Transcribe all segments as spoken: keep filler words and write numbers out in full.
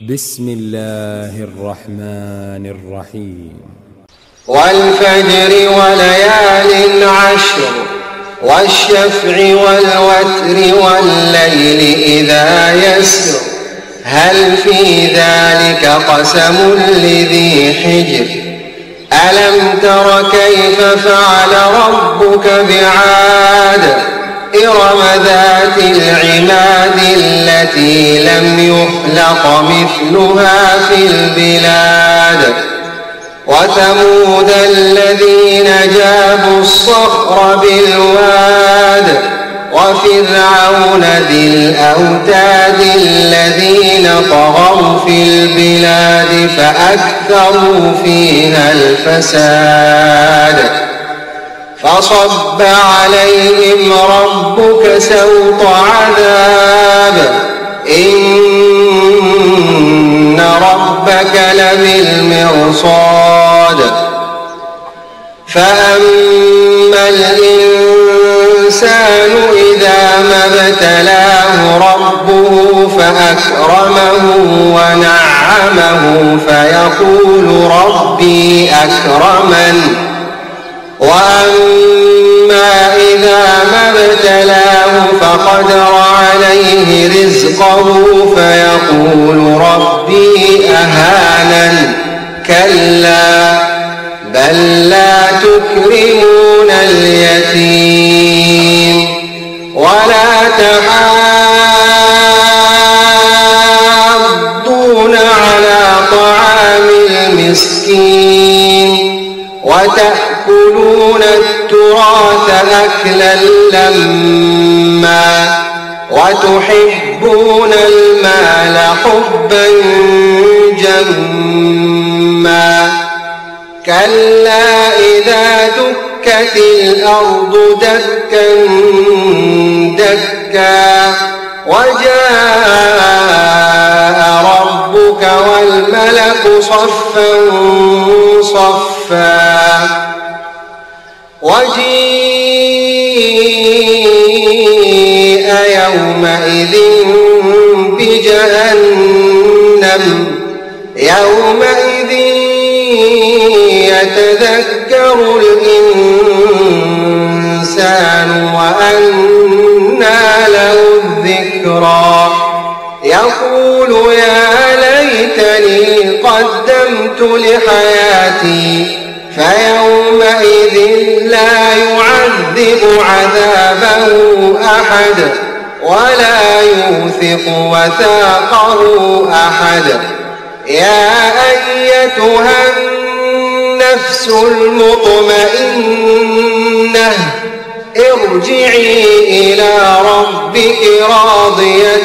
بسم الله الرحمن الرحيم. والفجر وليال عشر والشفع والوتر والليل إذا يسر هل في ذلك قسم لذي حجر ألم تر كيف فعل ربك بعاد إرم ذات العماد التي لم يخلق مثلها في البلاد وثمود الذين جابوا الصخر بالواد وفرعون ذي الأوتاد الذين طغوا في البلاد فأكثروا فيها الفساد فصب عليهم ربك سوط عذاب إن ربك لبالمرصاد فأما الإنسان إذا ما ابتلاه ربه فأكرمه ونعمه فيقول ربي أكرمن وأما إذا ما ابتلاه فقدر عليه رزقه فيقول ربي أهانن كلا بل لا تكرمون اليتيم ولا تحاضون على طعام المسكين وتأكلون التراث أكلا لما وتحبون المال حبا جما كلا إذا دكت الأرض دكا دكا وجاء ربك والملك صفا صفا وجيء يومئذ بجهنم يومئذ يتذكر الإنسان وأنى له الذكرى يقول يا ليتني قدمت لحياتي فيومئذ لا يعذب عذابه أحد ولا يوثق وثاقه أحد يا أيتها النفس المطمئنة ارجعي إلى ربك راضية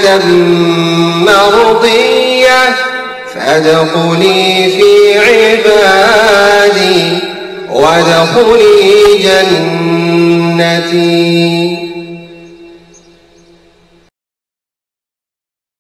مرضية فادخلي في عبادي وادخلي جنتي.